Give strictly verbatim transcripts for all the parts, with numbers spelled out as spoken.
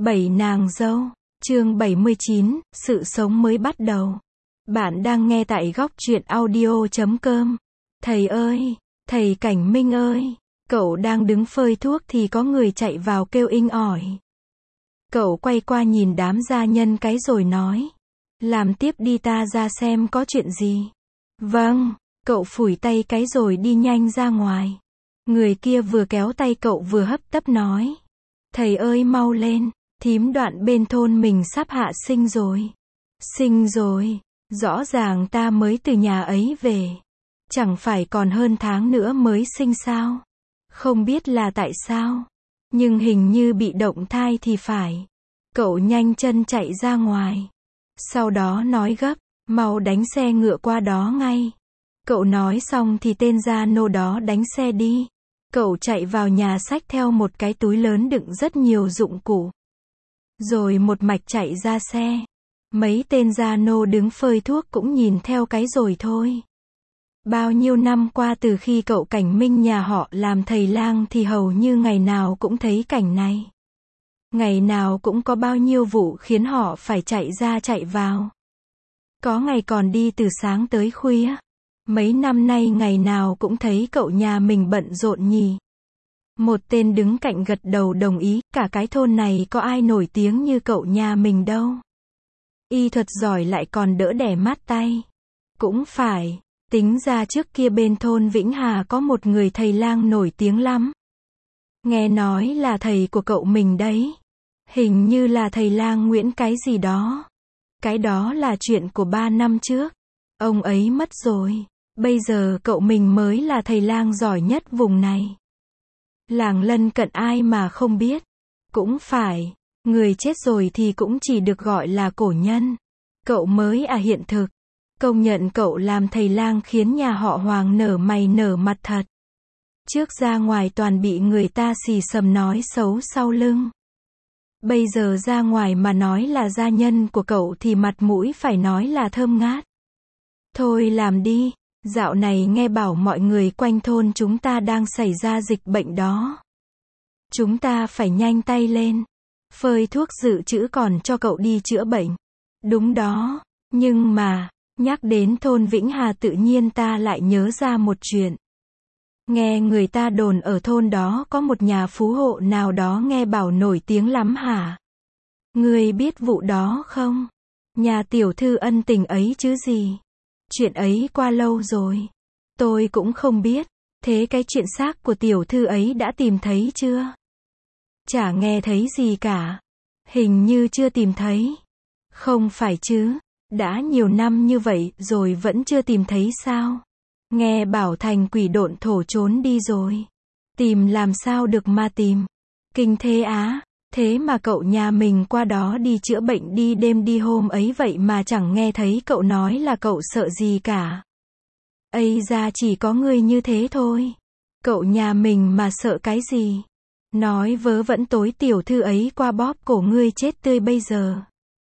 Bảy nàng dâu, chương bảy mươi chín, sự sống mới bắt đầu. Bạn đang nghe tại góc truyện audio chấm com. Thầy ơi, thầy Cảnh Minh ơi, cậu đang đứng phơi thuốc thì có người chạy vào kêu inh ỏi. Cậu quay qua nhìn đám gia nhân cái rồi nói, làm tiếp đi, ta ra xem có chuyện gì. Vâng, cậu phủi tay cái rồi đi nhanh ra ngoài. Người kia vừa kéo tay cậu vừa hấp tấp nói, thầy ơi mau lên, thím Đoạn bên thôn mình sắp hạ sinh rồi. Sinh rồi, rõ ràng ta mới từ nhà ấy về. Chẳng phải còn hơn tháng nữa mới sinh sao? Không biết là tại sao, nhưng hình như bị động thai thì phải. Cậu nhanh chân chạy ra ngoài. Sau đó nói gấp, mau đánh xe ngựa qua đó ngay. Cậu nói xong thì tên gia nô đó đánh xe đi. Cậu chạy vào nhà xách theo một cái túi lớn đựng rất nhiều dụng cụ. Rồi một mạch chạy ra xe. Mấy tên gia nô đứng phơi thuốc cũng nhìn theo cái rồi thôi. Bao nhiêu năm qua từ khi cậu Cảnh Minh nhà họ làm thầy lang thì hầu như ngày nào cũng thấy cảnh này. Ngày nào cũng có bao nhiêu vụ khiến họ phải chạy ra chạy vào. Có ngày còn đi từ sáng tới khuya. Mấy năm nay ngày nào cũng thấy cậu nhà mình bận rộn nhỉ. Một tên đứng cạnh gật đầu đồng ý, cả cái thôn này có ai nổi tiếng như cậu nhà mình đâu. Y thuật giỏi lại còn đỡ đẻ mát tay. Cũng phải, tính ra trước kia bên thôn Vĩnh Hà có một người thầy lang nổi tiếng lắm. Nghe nói là thầy của cậu mình đấy. Hình như là thầy lang Nguyễn cái gì đó. Cái đó là chuyện của ba năm trước. Ông ấy mất rồi. Bây giờ cậu mình mới là thầy lang giỏi nhất vùng này. Làng lân cận ai mà không biết. Cũng phải, người chết rồi thì cũng chỉ được gọi là cổ nhân. Cậu mới à hiện thực. Công nhận cậu làm thầy lang khiến nhà họ Hoàng nở mày nở mặt thật. Trước ra ngoài toàn bị người ta xì xầm nói xấu sau lưng. Bây giờ ra ngoài mà nói là gia nhân của cậu thì mặt mũi phải nói là thơm ngát. Thôi làm đi. Dạo này nghe bảo mọi người quanh thôn chúng ta đang xảy ra dịch bệnh đó. Chúng ta phải nhanh tay lên. Phơi thuốc dự trữ còn cho cậu đi chữa bệnh. Đúng đó, nhưng mà, nhắc đến thôn Vĩnh Hà tự nhiên ta lại nhớ ra một chuyện. Nghe người ta đồn ở thôn đó có một nhà phú hộ nào đó nghe bảo nổi tiếng lắm hả? Ngươi biết vụ đó không? Nhà tiểu thư ân tình ấy chứ gì? Chuyện ấy qua lâu rồi. Tôi cũng không biết. Thế cái chuyện xác của tiểu thư ấy đã tìm thấy chưa? Chả nghe thấy gì cả. Hình như chưa tìm thấy. Không phải chứ. Đã nhiều năm như vậy rồi vẫn chưa tìm thấy sao? Nghe bảo thành quỷ độn thổ trốn đi rồi. Tìm làm sao được mà tìm. Kinh thế á. Thế mà cậu nhà mình qua đó đi chữa bệnh đi đêm đi hôm ấy vậy mà chẳng nghe thấy cậu nói là cậu sợ gì cả. Ây ra chỉ có người như thế thôi. Cậu nhà mình mà sợ cái gì? Nói vớ vẩn tối tiểu thư ấy qua bóp cổ ngươi chết tươi bây giờ.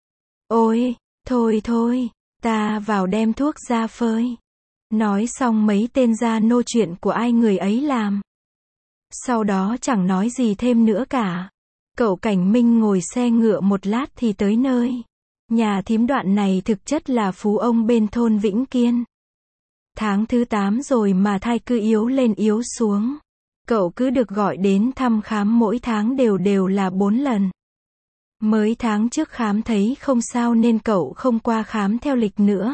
Ôi, thôi thôi, ta vào đem thuốc ra phơi. Nói xong mấy tên gia nô chuyện của ai người ấy làm. Sau đó chẳng nói gì thêm nữa cả. Cậu Cảnh Minh ngồi xe ngựa một lát thì tới nơi. Nhà thím Đoạn này thực chất là phú ông bên thôn Vĩnh Kiên. Tháng thứ tám rồi mà thai cứ yếu lên yếu xuống. Cậu cứ được gọi đến thăm khám mỗi tháng đều đều là bốn lần. Mới tháng trước khám thấy không sao nên cậu không qua khám theo lịch nữa.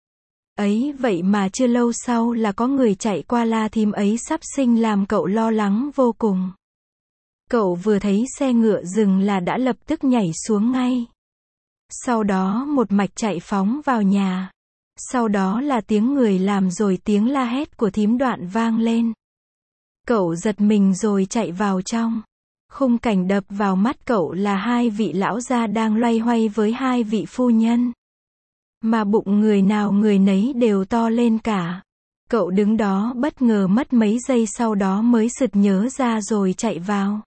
Ấy vậy mà chưa lâu sau là có người chạy qua la thím ấy sắp sinh làm cậu lo lắng vô cùng. Cậu vừa thấy xe ngựa dừng là đã lập tức nhảy xuống ngay. Sau đó một mạch chạy phóng vào nhà. Sau đó là tiếng người làm rồi tiếng la hét của thím Đoạn vang lên. Cậu giật mình rồi chạy vào trong. Khung cảnh đập vào mắt cậu là hai vị lão gia đang loay hoay với hai vị phu nhân. Mà bụng người nào người nấy đều to lên cả. Cậu đứng đó bất ngờ mất mấy giây sau đó mới sực nhớ ra rồi chạy vào.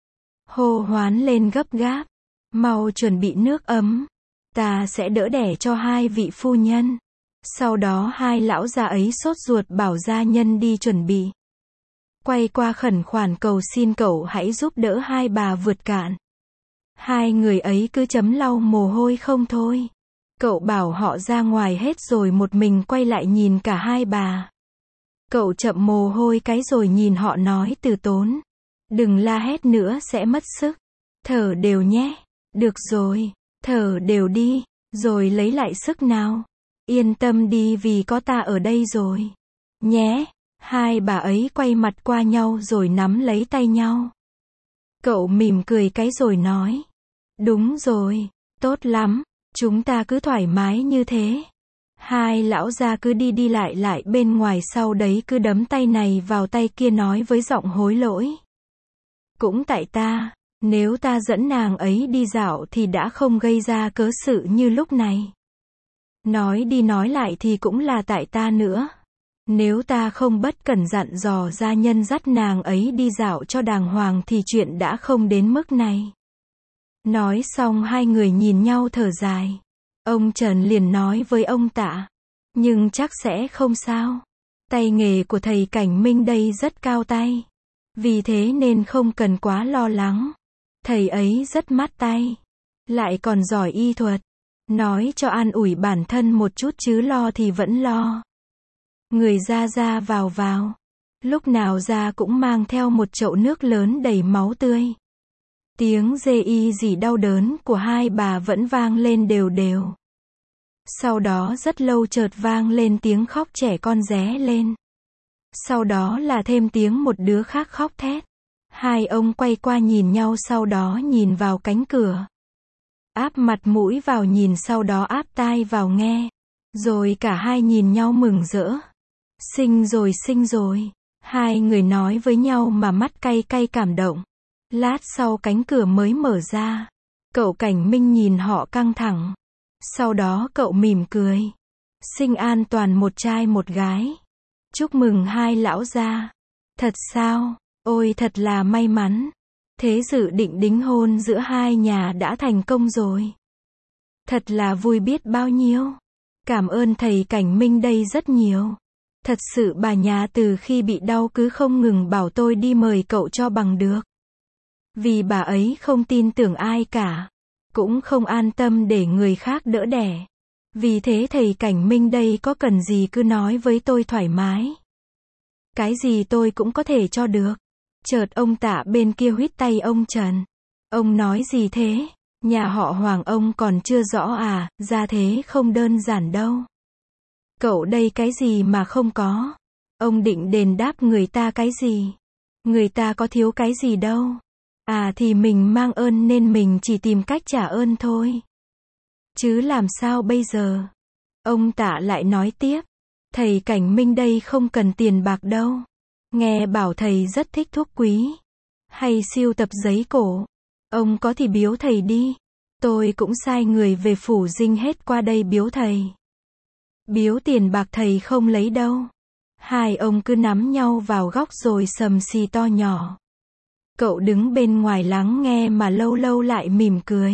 Hô hoán lên gấp gáp. Mau chuẩn bị nước ấm. Ta sẽ đỡ đẻ cho hai vị phu nhân. Sau đó hai lão già ấy sốt ruột bảo gia nhân đi chuẩn bị. Quay qua khẩn khoản cầu xin cậu hãy giúp đỡ hai bà vượt cạn. Hai người ấy cứ chấm lau mồ hôi không thôi. Cậu bảo họ ra ngoài hết rồi một mình quay lại nhìn cả hai bà. Cậu chậm mồ hôi cái rồi nhìn họ nói từ tốn. Đừng la hét nữa sẽ mất sức. Thở đều nhé. Được rồi, thở đều đi, rồi lấy lại sức nào. Yên tâm đi vì có ta ở đây rồi. Nhé. Hai bà ấy quay mặt qua nhau rồi nắm lấy tay nhau. Cậu mỉm cười cái rồi nói. Đúng rồi, tốt lắm, chúng ta cứ thoải mái như thế. Hai lão gia cứ đi đi lại lại bên ngoài sau đấy cứ đấm tay này vào tay kia nói với giọng hối lỗi. Cũng tại ta, nếu ta dẫn nàng ấy đi dạo thì đã không gây ra cớ sự như lúc này. Nói đi nói lại thì cũng là tại ta nữa. Nếu ta không bất cẩn dặn dò gia nhân dắt nàng ấy đi dạo cho đàng hoàng thì chuyện đã không đến mức này. Nói xong hai người nhìn nhau thở dài. Ông Trần liền nói với ông Tạ. Nhưng chắc sẽ không sao. Tay nghề của thầy Cảnh Minh đây rất cao tay. Vì thế nên không cần quá lo lắng. Thầy ấy rất mát tay. Lại còn giỏi y thuật. Nói cho an ủi bản thân một chút chứ lo thì vẫn lo. Người ra ra vào vào. Lúc nào ra cũng mang theo một chậu nước lớn đầy máu tươi. Tiếng rê y gì đau đớn của hai bà vẫn vang lên đều đều. Sau đó rất lâu chợt vang lên tiếng khóc trẻ con ré lên. Sau đó là thêm tiếng một đứa khác khóc thét. Hai ông quay qua nhìn nhau sau đó nhìn vào cánh cửa. Áp mặt mũi vào nhìn sau đó áp tai vào nghe. Rồi cả hai nhìn nhau mừng rỡ. Sinh rồi sinh rồi. Hai người nói với nhau mà mắt cay cay cảm động. Lát sau cánh cửa mới mở ra. Cậu Cảnh Minh nhìn họ căng thẳng. Sau đó cậu mỉm cười. Sinh an toàn một trai một gái. Chúc mừng hai lão gia. Thật sao? Ôi thật là may mắn. Thế dự định đính hôn giữa hai nhà đã thành công rồi. Thật là vui biết bao nhiêu. Cảm ơn thầy Cảnh Minh đây rất nhiều. Thật sự bà nhà từ khi bị đau cứ không ngừng bảo tôi đi mời cậu cho bằng được. Vì bà ấy không tin tưởng ai cả. Cũng không an tâm để người khác đỡ đẻ. Vì thế thầy Cảnh Minh đây có cần gì cứ nói với tôi thoải mái. Cái gì tôi cũng có thể cho được. Chợt ông Tạ bên kia huýt tay ông Trần. Ông nói gì thế? Nhà họ Hoàng ông còn chưa rõ à, ra thế không đơn giản đâu. Cậu đây cái gì mà không có? Ông định đền đáp người ta cái gì? Người ta có thiếu cái gì đâu. À thì mình mang ơn nên mình chỉ tìm cách trả ơn thôi. Chứ làm sao bây giờ? Ông Tạ lại nói tiếp. Thầy Cảnh Minh đây không cần tiền bạc đâu. Nghe bảo thầy rất thích thuốc quý. Hay sưu tập giấy cổ. Ông có thì biếu thầy đi. Tôi cũng sai người về phủ Dinh hết qua đây biếu thầy. Biếu tiền bạc thầy không lấy đâu. Hai ông cứ nắm nhau vào góc rồi sầm xì to nhỏ. Cậu đứng bên ngoài lắng nghe mà lâu lâu lại mỉm cười.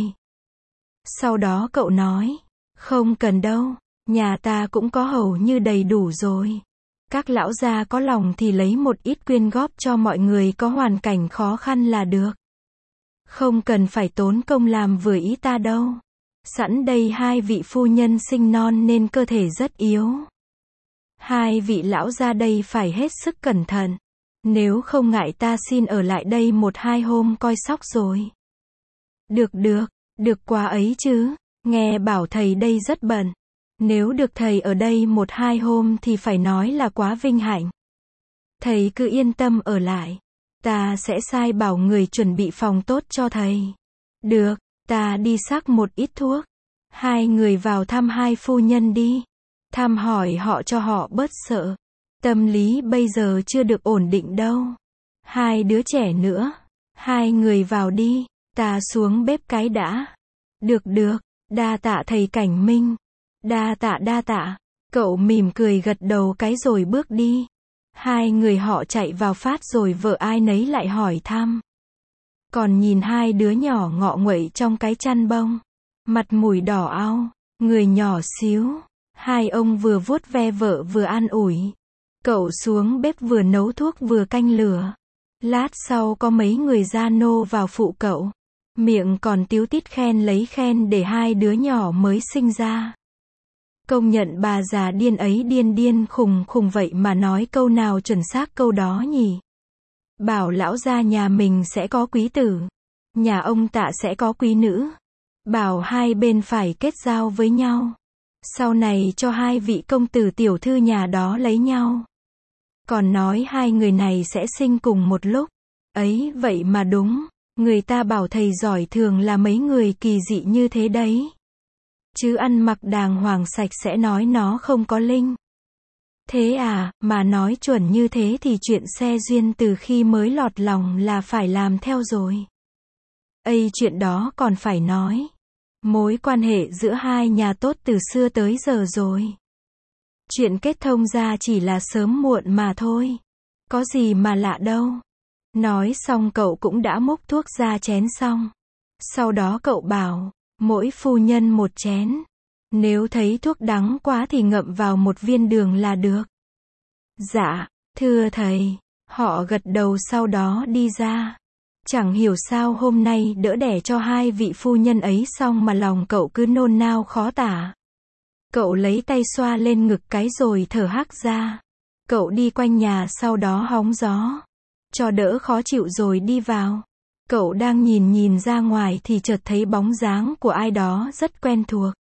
Sau đó cậu nói. Không cần đâu. Nhà ta cũng có hầu như đầy đủ rồi. Các lão gia có lòng thì lấy một ít quyên góp cho mọi người có hoàn cảnh khó khăn là được. Không cần phải tốn công làm vừa ý ta đâu. Sẵn đây hai vị phu nhân sinh non nên cơ thể rất yếu. Hai vị lão gia đây phải hết sức cẩn thận. Nếu không ngại ta xin ở lại đây một hai hôm coi sóc rồi. Được được, được quá ấy chứ. Nghe bảo thầy đây rất bận. Nếu được thầy ở đây một hai hôm thì phải nói là quá vinh hạnh. Thầy cứ yên tâm ở lại. Ta sẽ sai bảo người chuẩn bị phòng tốt cho thầy. Được, ta đi xác một ít thuốc. Hai người vào thăm hai phu nhân đi. Thăm hỏi họ cho họ bớt sợ. Tâm lý bây giờ chưa được ổn định đâu. Hai đứa trẻ nữa. Hai người vào đi. Ta xuống bếp cái đã. Được được, đa tạ thầy Cảnh Minh. Đa tạ đa tạ. Cậu mỉm cười gật đầu cái rồi bước đi. Hai người họ chạy vào phát rồi vợ ai nấy lại hỏi thăm. Còn nhìn hai đứa nhỏ ngọ nguậy trong cái chăn bông. Mặt mũi đỏ ao. Người nhỏ xíu. Hai ông vừa vuốt ve vợ vừa an ủi. Cậu xuống bếp vừa nấu thuốc vừa canh lửa. Lát sau có mấy người gia nô vào phụ cậu. Miệng còn tíu tít khen lấy khen để hai đứa nhỏ mới sinh ra. Công nhận bà già điên ấy điên điên khùng khùng vậy mà nói câu nào chuẩn xác câu đó nhỉ. Bảo lão gia nhà mình sẽ có quý tử, nhà ông Tạ sẽ có quý nữ. Bảo hai bên phải kết giao với nhau. Sau này cho hai vị công tử tiểu thư nhà đó lấy nhau. Còn nói hai người này sẽ sinh cùng một lúc. Ấy vậy mà đúng, người ta bảo thầy giỏi thường là mấy người kỳ dị như thế đấy. Chứ ăn mặc đàng hoàng sạch sẽ nói nó không có linh. Thế à, mà nói chuẩn như thế thì chuyện xe duyên từ khi mới lọt lòng là phải làm theo rồi. Ây chuyện đó còn phải nói. Mối quan hệ giữa hai nhà tốt từ xưa tới giờ rồi. Chuyện kết thông ra chỉ là sớm muộn mà thôi. Có gì mà lạ đâu. Nói xong cậu cũng đã múc thuốc ra chén xong. Sau đó cậu bảo, mỗi phu nhân một chén. Nếu thấy thuốc đắng quá thì ngậm vào một viên đường là được. Dạ, thưa thầy. Họ gật đầu sau đó đi ra. Chẳng hiểu sao hôm nay đỡ đẻ cho hai vị phu nhân ấy xong mà lòng cậu cứ nôn nao khó tả. Cậu lấy tay xoa lên ngực cái rồi thở hắt ra. Cậu đi quanh nhà sau đó hóng gió. Cho đỡ khó chịu rồi đi vào. Cậu đang nhìn nhìn ra ngoài thì chợt thấy bóng dáng của ai đó rất quen thuộc.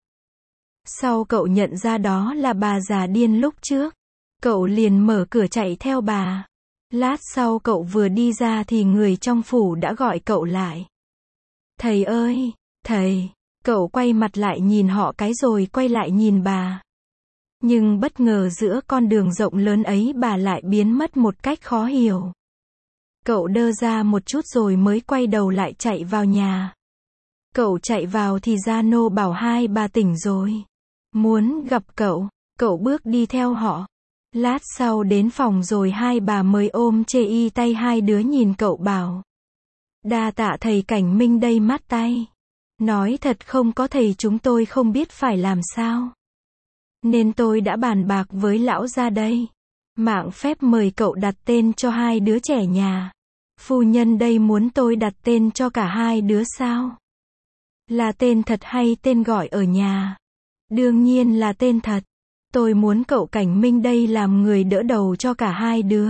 Sau cậu nhận ra đó là bà già điên lúc trước. Cậu liền mở cửa chạy theo bà. Lát sau cậu vừa đi ra thì người trong phủ đã gọi cậu lại. Thầy ơi, thầy. Cậu quay mặt lại nhìn họ cái rồi quay lại nhìn bà. Nhưng bất ngờ giữa con đường rộng lớn ấy bà lại biến mất một cách khó hiểu. Cậu đơ ra một chút rồi mới quay đầu lại chạy vào nhà. Cậu chạy vào thì gia nô bảo hai bà tỉnh rồi. Muốn gặp cậu. Cậu bước đi theo họ. Lát sau đến phòng rồi hai bà mới ôm chê y tay hai đứa nhìn cậu bảo. Đa tạ thầy Cảnh Minh đây mát tay. Nói thật không có thầy chúng tôi không biết phải làm sao. Nên tôi đã bàn bạc với lão gia đây. Mạng phép mời cậu đặt tên cho hai đứa trẻ nhà. Phu nhân đây muốn tôi đặt tên cho cả hai đứa sao? Là tên thật hay tên gọi ở nhà? Đương nhiên là tên thật. Tôi muốn cậu Cảnh Minh đây làm người đỡ đầu cho cả hai đứa.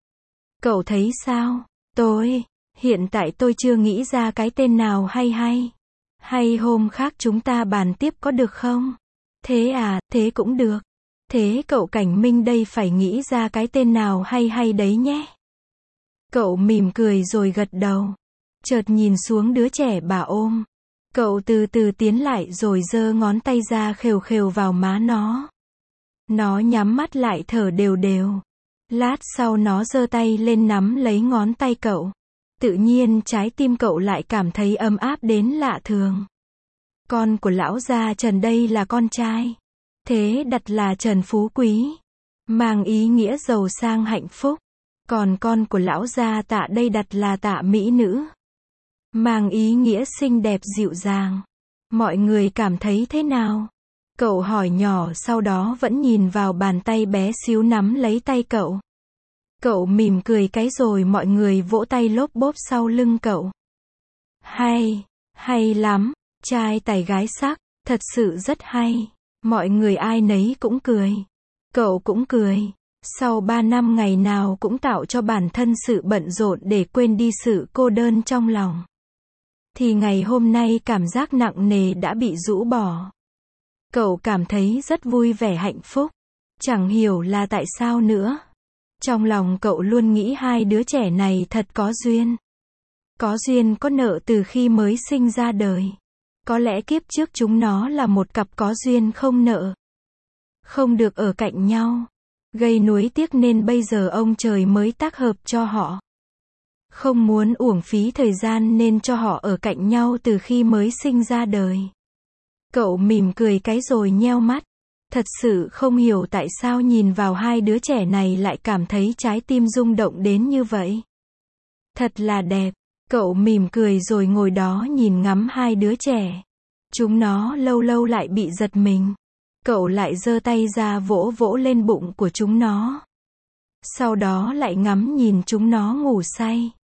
Cậu thấy sao? Tôi, hiện tại tôi chưa nghĩ ra cái tên nào hay hay. Hay hôm khác chúng ta bàn tiếp có được không? Thế à, thế cũng được. Thế cậu Cảnh Minh đây phải nghĩ ra cái tên nào hay hay đấy nhé. Cậu mỉm cười rồi gật đầu. Chợt nhìn xuống đứa trẻ bà ôm. Cậu từ từ tiến lại rồi giơ ngón tay ra khều khều vào má nó. Nó nhắm mắt lại thở đều đều. Lát sau nó giơ tay lên nắm lấy ngón tay cậu. Tự nhiên trái tim cậu lại cảm thấy ấm áp đến lạ thường. Con của lão gia Trần đây là con trai. Thế đặt là Trần Phú Quý. Mang ý nghĩa giàu sang hạnh phúc. Còn con của lão gia Tạ đây đặt là Tạ Mỹ Nữ. Mang ý nghĩa xinh đẹp dịu dàng. Mọi người cảm thấy thế nào? Cậu hỏi nhỏ sau đó vẫn nhìn vào bàn tay bé xíu nắm lấy tay cậu. Cậu mỉm cười cái rồi mọi người vỗ tay lốp bốp sau lưng cậu. Hay, hay lắm, trai tài gái sắc, thật sự rất hay. Mọi người ai nấy cũng cười. Cậu cũng cười. Sau ba năm ngày nào cũng tạo cho bản thân sự bận rộn để quên đi sự cô đơn trong lòng. Thì ngày hôm nay cảm giác nặng nề đã bị rũ bỏ. Cậu cảm thấy rất vui vẻ hạnh phúc. Chẳng hiểu là tại sao nữa. Trong lòng cậu luôn nghĩ hai đứa trẻ này thật có duyên. Có duyên có nợ từ khi mới sinh ra đời. Có lẽ kiếp trước chúng nó là một cặp có duyên không nợ. Không được ở cạnh nhau. Gây nuối tiếc nên bây giờ ông trời mới tác hợp cho họ. Không muốn uổng phí thời gian nên cho họ ở cạnh nhau từ khi mới sinh ra đời. Cậu mỉm cười cái rồi nheo mắt. Thật sự không hiểu tại sao nhìn vào hai đứa trẻ này lại cảm thấy trái tim rung động đến như vậy. Thật là đẹp. Cậu mỉm cười rồi ngồi đó nhìn ngắm hai đứa trẻ. Chúng nó lâu lâu lại bị giật mình. Cậu lại giơ tay ra vỗ vỗ lên bụng của chúng nó. Sau đó lại ngắm nhìn chúng nó ngủ say.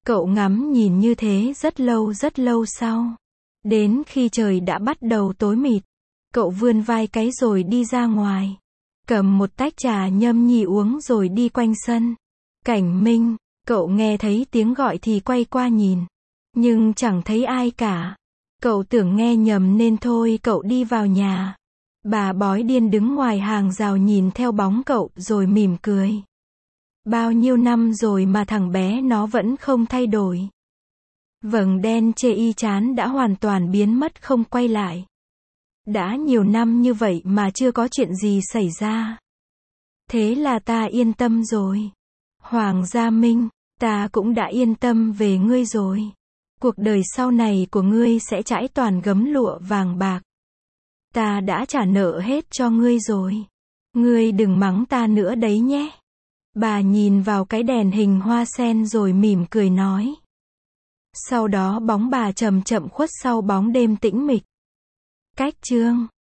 Cậu ngắm nhìn như thế rất lâu rất lâu sau. Đến khi trời đã bắt đầu tối mịt, cậu vươn vai cái rồi đi ra ngoài. Cầm một tách trà nhâm nhi uống rồi đi quanh sân. Cảnh Minh, cậu nghe thấy tiếng gọi thì quay qua nhìn. Nhưng chẳng thấy ai cả. Cậu tưởng nghe nhầm nên thôi cậu đi vào nhà. Bà bói điên đứng ngoài hàng rào nhìn theo bóng cậu rồi mỉm cười. Bao nhiêu năm rồi mà thằng bé nó vẫn không thay đổi. Vầng đen chê y chán đã hoàn toàn biến mất không quay lại. Đã nhiều năm như vậy mà chưa có chuyện gì xảy ra. Thế là ta yên tâm rồi. Hoàng Gia Minh, ta cũng đã yên tâm về ngươi rồi. Cuộc đời sau này của ngươi sẽ trải toàn gấm lụa vàng bạc. Ta đã trả nợ hết cho ngươi rồi. Ngươi đừng mắng ta nữa đấy nhé. Bà nhìn vào cái đèn hình hoa sen rồi mỉm cười nói. Sau đó bóng bà chậm chậm khuất sau bóng đêm tĩnh mịch. Cách chương